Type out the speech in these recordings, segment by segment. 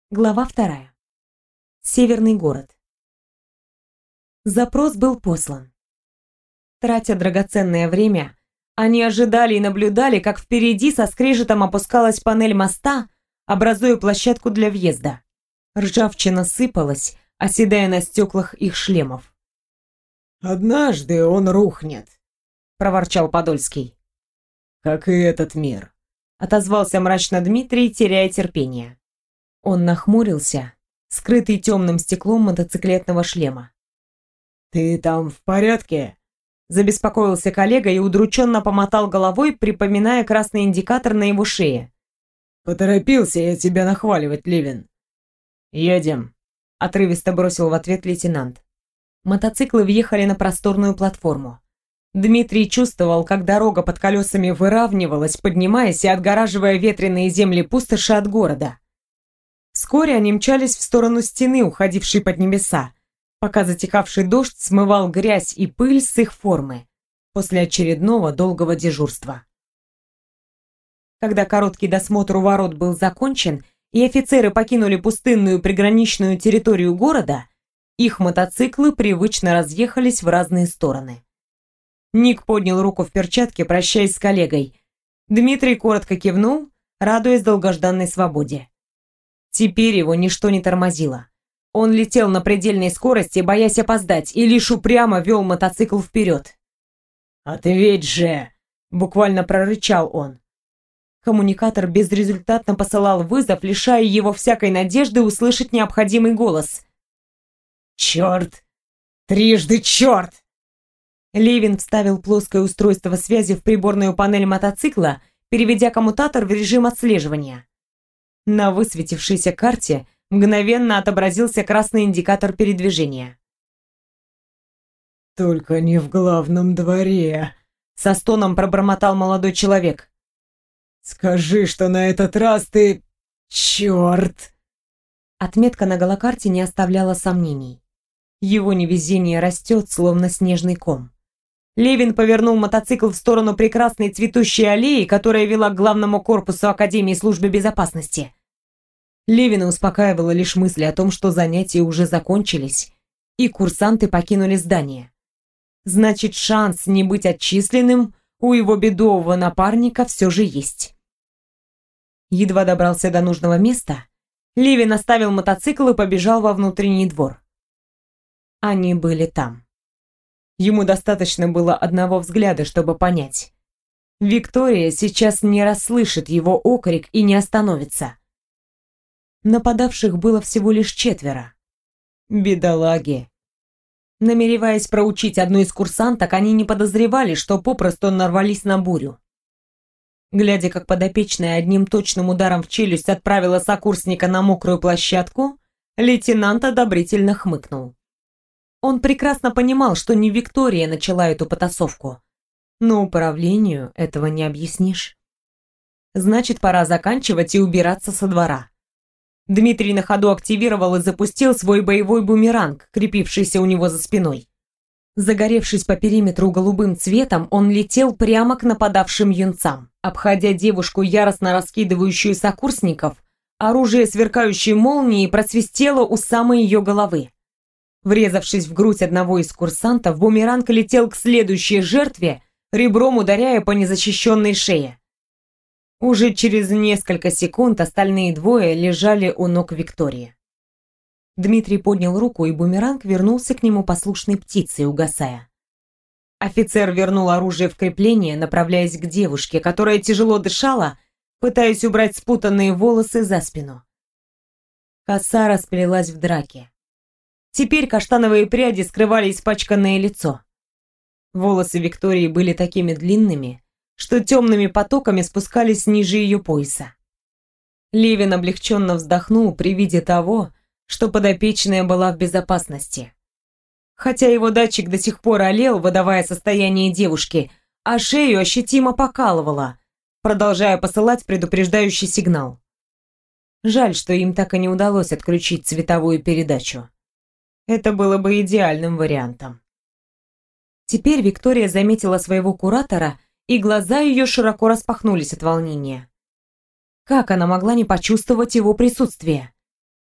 Глава 2. Северный город. Запрос был послан. Тратя драгоценное время, они ожидали и наблюдали, как впереди со скрежетом опускалась панель моста, образуя площадку для въезда. Ржавчина сыпалась, оседая на стеклах их шлемов. «Однажды он рухнет», — проворчал Подольский. «как и этот мир», — отозвался мрачно Дмитрий, теряя терпение. Он нахмурился, скрытый темным стеклом мотоциклетного шлема. «Ты там в порядке?» Забеспокоился коллега и удрученно помотал головой, припоминая красный индикатор на его шее. «Поторопился я тебя нахваливать, Левин». «Едем», — отрывисто бросил в ответ лейтенант. Мотоциклы въехали на просторную платформу. Дмитрий чувствовал, как дорога под колесами выравнивалась, поднимаясь и отгораживая ветреные земли пустоши от города. Вскоре они мчались в сторону стены, уходившей под небеса, пока затихавший дождь смывал грязь и пыль с их формы после очередного долгого дежурства. Когда короткий досмотр у ворот был закончен и офицеры покинули пустынную приграничную территорию города, их мотоциклы привычно разъехались в разные стороны. Ник поднял руку в перчатке, прощаясь с коллегой. Дмитрий коротко кивнул, радуясь долгожданной свободе. Теперь его ничто не тормозило. Он летел на предельной скорости, боясь опоздать, и лишь упрямо вел мотоцикл вперед. «Ответь же!» — буквально прорычал он. Коммуникатор безрезультатно посылал вызов, лишая его всякой надежды услышать необходимый голос. «Черт! Трижды черт!» Левин вставил плоское устройство связи в приборную панель мотоцикла, переведя коммутатор в режим отслеживания. На высветившейся карте мгновенно отобразился красный индикатор передвижения. «Только не в главном дворе», — со стоном пробормотал молодой человек. «Скажи, что на этот раз ты... черт!» Отметка на голокарте не оставляла сомнений. Его невезение растет, словно снежный ком. Левин повернул мотоцикл в сторону прекрасной цветущей аллеи, которая вела к главному корпусу Академии службы безопасности. Левина успокаивала лишь мысль о том, что занятия уже закончились, и курсанты покинули здание. Значит, шанс не быть отчисленным у его бедового напарника все же есть. Едва добрался до нужного места, Левин оставил мотоцикл и побежал во внутренний двор. Они были там. Ему достаточно было одного взгляда, чтобы понять. Виктория сейчас не расслышит его окрик и не остановится. Нападавших было всего лишь 4. Бедолаги. Намереваясь проучить одну из курсанток, они не подозревали, что попросту нарвались на бурю. Глядя, как подопечная одним точным ударом в челюсть отправила сокурсника на мокрую площадку, лейтенант одобрительно хмыкнул. Он прекрасно понимал, что не Виктория начала эту потасовку, но управлению этого не объяснишь. Значит, пора заканчивать и убираться со двора. Дмитрий на ходу активировал и запустил свой боевой бумеранг, крепившийся у него за спиной. Загоревшись по периметру голубым цветом, он летел прямо к нападавшим юнцам. Обходя девушку, яростно раскидывающую сокурсников, оружие сверкающей молнией просвистело у самой ее головы. Врезавшись в грудь одного из курсантов, бумеранг летел к следующей жертве, ребром ударяя по незащищенной шее. Уже через несколько секунд остальные двое лежали у ног Виктории. Дмитрий поднял руку, и бумеранг вернулся к нему послушной птицей, угасая. Офицер вернул оружие в крепление, направляясь к девушке, которая тяжело дышала, пытаясь убрать спутанные волосы за спину. Коса расплелась в драке. Теперь каштановые пряди скрывали испачканное лицо. Волосы Виктории были такими длинными, что темными потоками спускались ниже ее пояса. Левин облегченно вздохнул при виде того, что подопечная была в безопасности. Хотя его датчик до сих пор олел, выдавая состояние девушки, а шею ощутимо покалывало, продолжая посылать предупреждающий сигнал. Жаль, что им так и не удалось отключить цветовую передачу. Это было бы идеальным вариантом. Теперь Виктория заметила своего куратора, и глаза ее широко распахнулись от волнения. Как она могла не почувствовать его присутствие?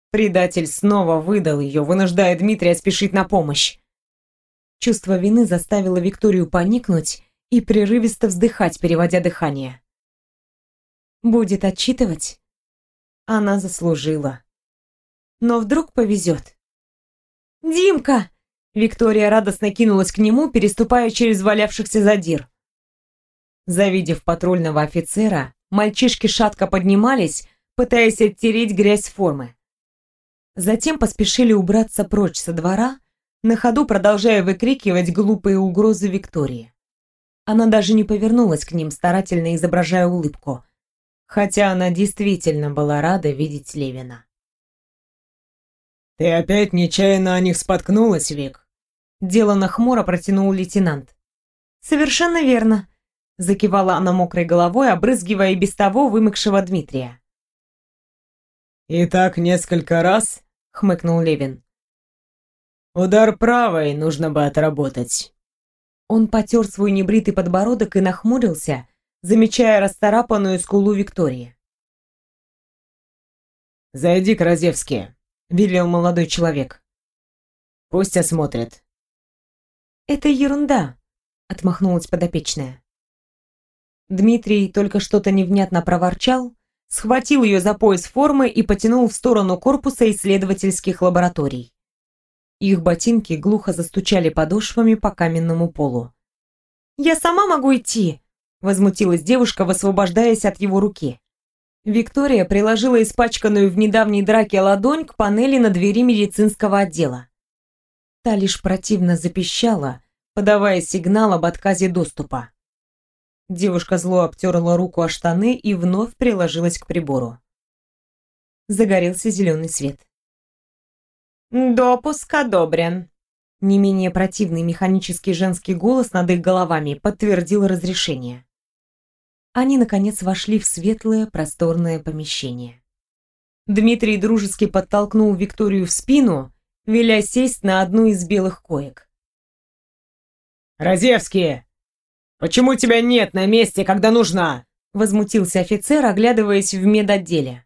Предатель снова выдал ее, вынуждая Дмитрия спешить на помощь. Чувство вины заставило Викторию поникнуть и прерывисто вздыхать, переводя дыхание. Будет отчитывать? Она заслужила. Но вдруг повезет. «Димка!» Виктория радостно кинулась к нему, переступая через валявшихся задир. Завидев патрульного офицера, мальчишки шатко поднимались, пытаясь оттереть грязь с формы. Затем поспешили убраться прочь со двора, на ходу продолжая выкрикивать глупые угрозы Виктории. Она даже не повернулась к ним, старательно изображая улыбку, хотя она действительно была рада видеть Левина. «Ты опять нечаянно о них споткнулась, Вик?» Делано хмуро протянул лейтенант. «Совершенно верно», — закивала она мокрой головой, обрызгивая и без того вымокшего Дмитрия. «И так несколько раз?» — хмыкнул Левин. «Удар правой нужно бы отработать». Он потер свой небритый подбородок и нахмурился, замечая расцарапанную скулу Виктории. «Зайди к Разевски», — велел молодой человек. «Пусть осмотрят». «Это ерунда», — отмахнулась подопечная. Дмитрий только что-то невнятно проворчал, схватил ее за пояс формы и потянул в сторону корпуса исследовательских лабораторий. Их ботинки глухо застучали подошвами по каменному полу. «Я сама могу идти!» — возмутилась девушка, высвобождаясь от его руки. Виктория приложила испачканную в недавней драке ладонь к панели на двери медицинского отдела. Та лишь противно запищала, подавая сигнал об отказе доступа. Девушка зло обтерла руку о штаны и вновь приложилась к прибору. Загорелся зеленый свет. «Допуск одобрен», — не менее противный механический женский голос над их головами подтвердил разрешение. Они, наконец, вошли в светлое, просторное помещение. Дмитрий дружески подтолкнул Викторию в спину, веля сесть на одну из белых коек. «Разевский! Почему тебя нет на месте, когда нужна?» — возмутился офицер, оглядываясь в медотделе.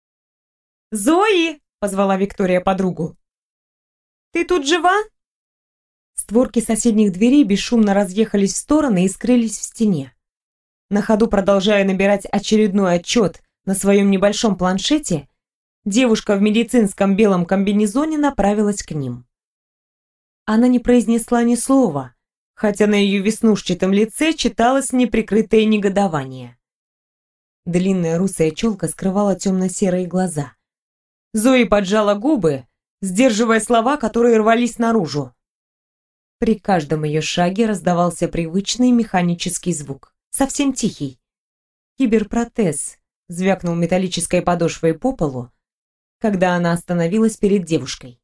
«Зои!» — позвала Виктория подругу. «Ты тут жива?» Створки соседних дверей бесшумно разъехались в стороны и скрылись в стене. На ходу, продолжая набирать очередной отчет на своем небольшом планшете, девушка в медицинском белом комбинезоне направилась к ним. Она не произнесла ни слова, хотя на ее веснушчатом лице читалось неприкрытое негодование. Длинная русая челка скрывала темно-серые глаза. Зои поджала губы, сдерживая слова, которые рвались наружу. При каждом ее шаге раздавался привычный механический звук, совсем тихий. Киберпротез звякнул металлической подошвой по полу, когда она остановилась перед девушкой.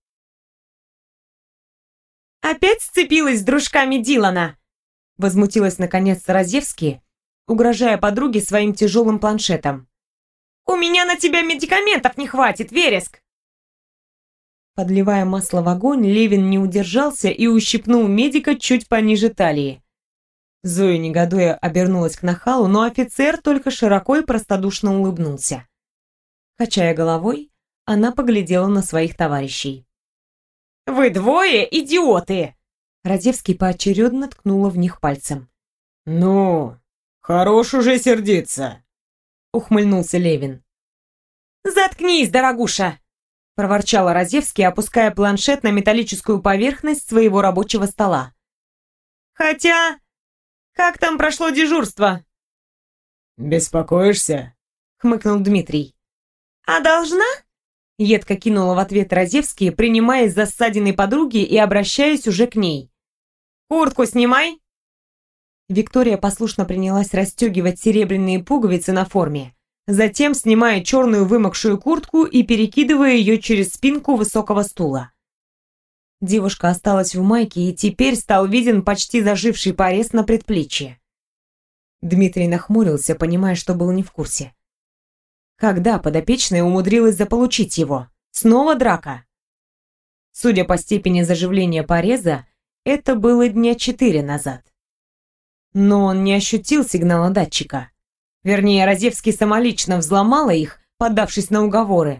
«Опять сцепилась с дружками Дилана?» Возмутилась наконец Разевский, угрожая подруге своим тяжелым планшетом. «У меня на тебя медикаментов не хватит, Вереск!» Подливая масло в огонь, Левин не удержался и ущипнул медика чуть пониже талии. Зоя негодуя обернулась к нахалу, но офицер только широко и простодушно улыбнулся. Качая головой, она поглядела на своих товарищей. «Вы двое идиоты!» Радевский поочередно ткнула в них пальцем. «Ну, хорош уже сердиться!» — ухмыльнулся Левин. «Заткнись, дорогуша!» — проворчала Разевский, опуская планшет на металлическую поверхность своего рабочего стола. «Хотя, как там прошло дежурство?» «Беспокоишься?» — хмыкнул Дмитрий. «А должна?» — едко кинула в ответ Разевский, принимаясь за ссадины подруги и обращаясь уже к ней. «Куртку снимай!» Виктория послушно принялась расстегивать серебряные пуговицы на форме, затем снимая черную вымокшую куртку и перекидывая ее через спинку высокого стула. Девушка осталась в майке, и теперь стал виден почти заживший порез на предплечье. Дмитрий нахмурился, понимая, что был не в курсе. Когда подопечная умудрилась заполучить его? Снова драка? Судя по степени заживления пореза, это было дня 4 назад. Но он не ощутил сигнала датчика. Вернее, Разевский самолично взломала их, поддавшись на уговоры,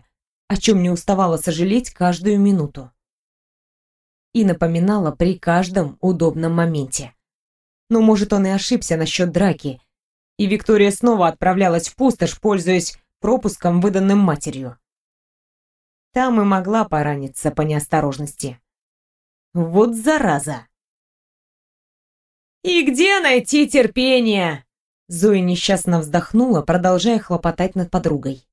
о чем не уставала сожалеть каждую минуту. И напоминала при каждом удобном моменте. Но, может, он и ошибся насчет драки, и Виктория снова отправлялась в пустошь, пользуясь пропуском, выданным матерью. Там и могла пораниться по неосторожности. Вот зараза! «И где найти терпение?» Зоя несчастно вздохнула, продолжая хлопотать над подругой.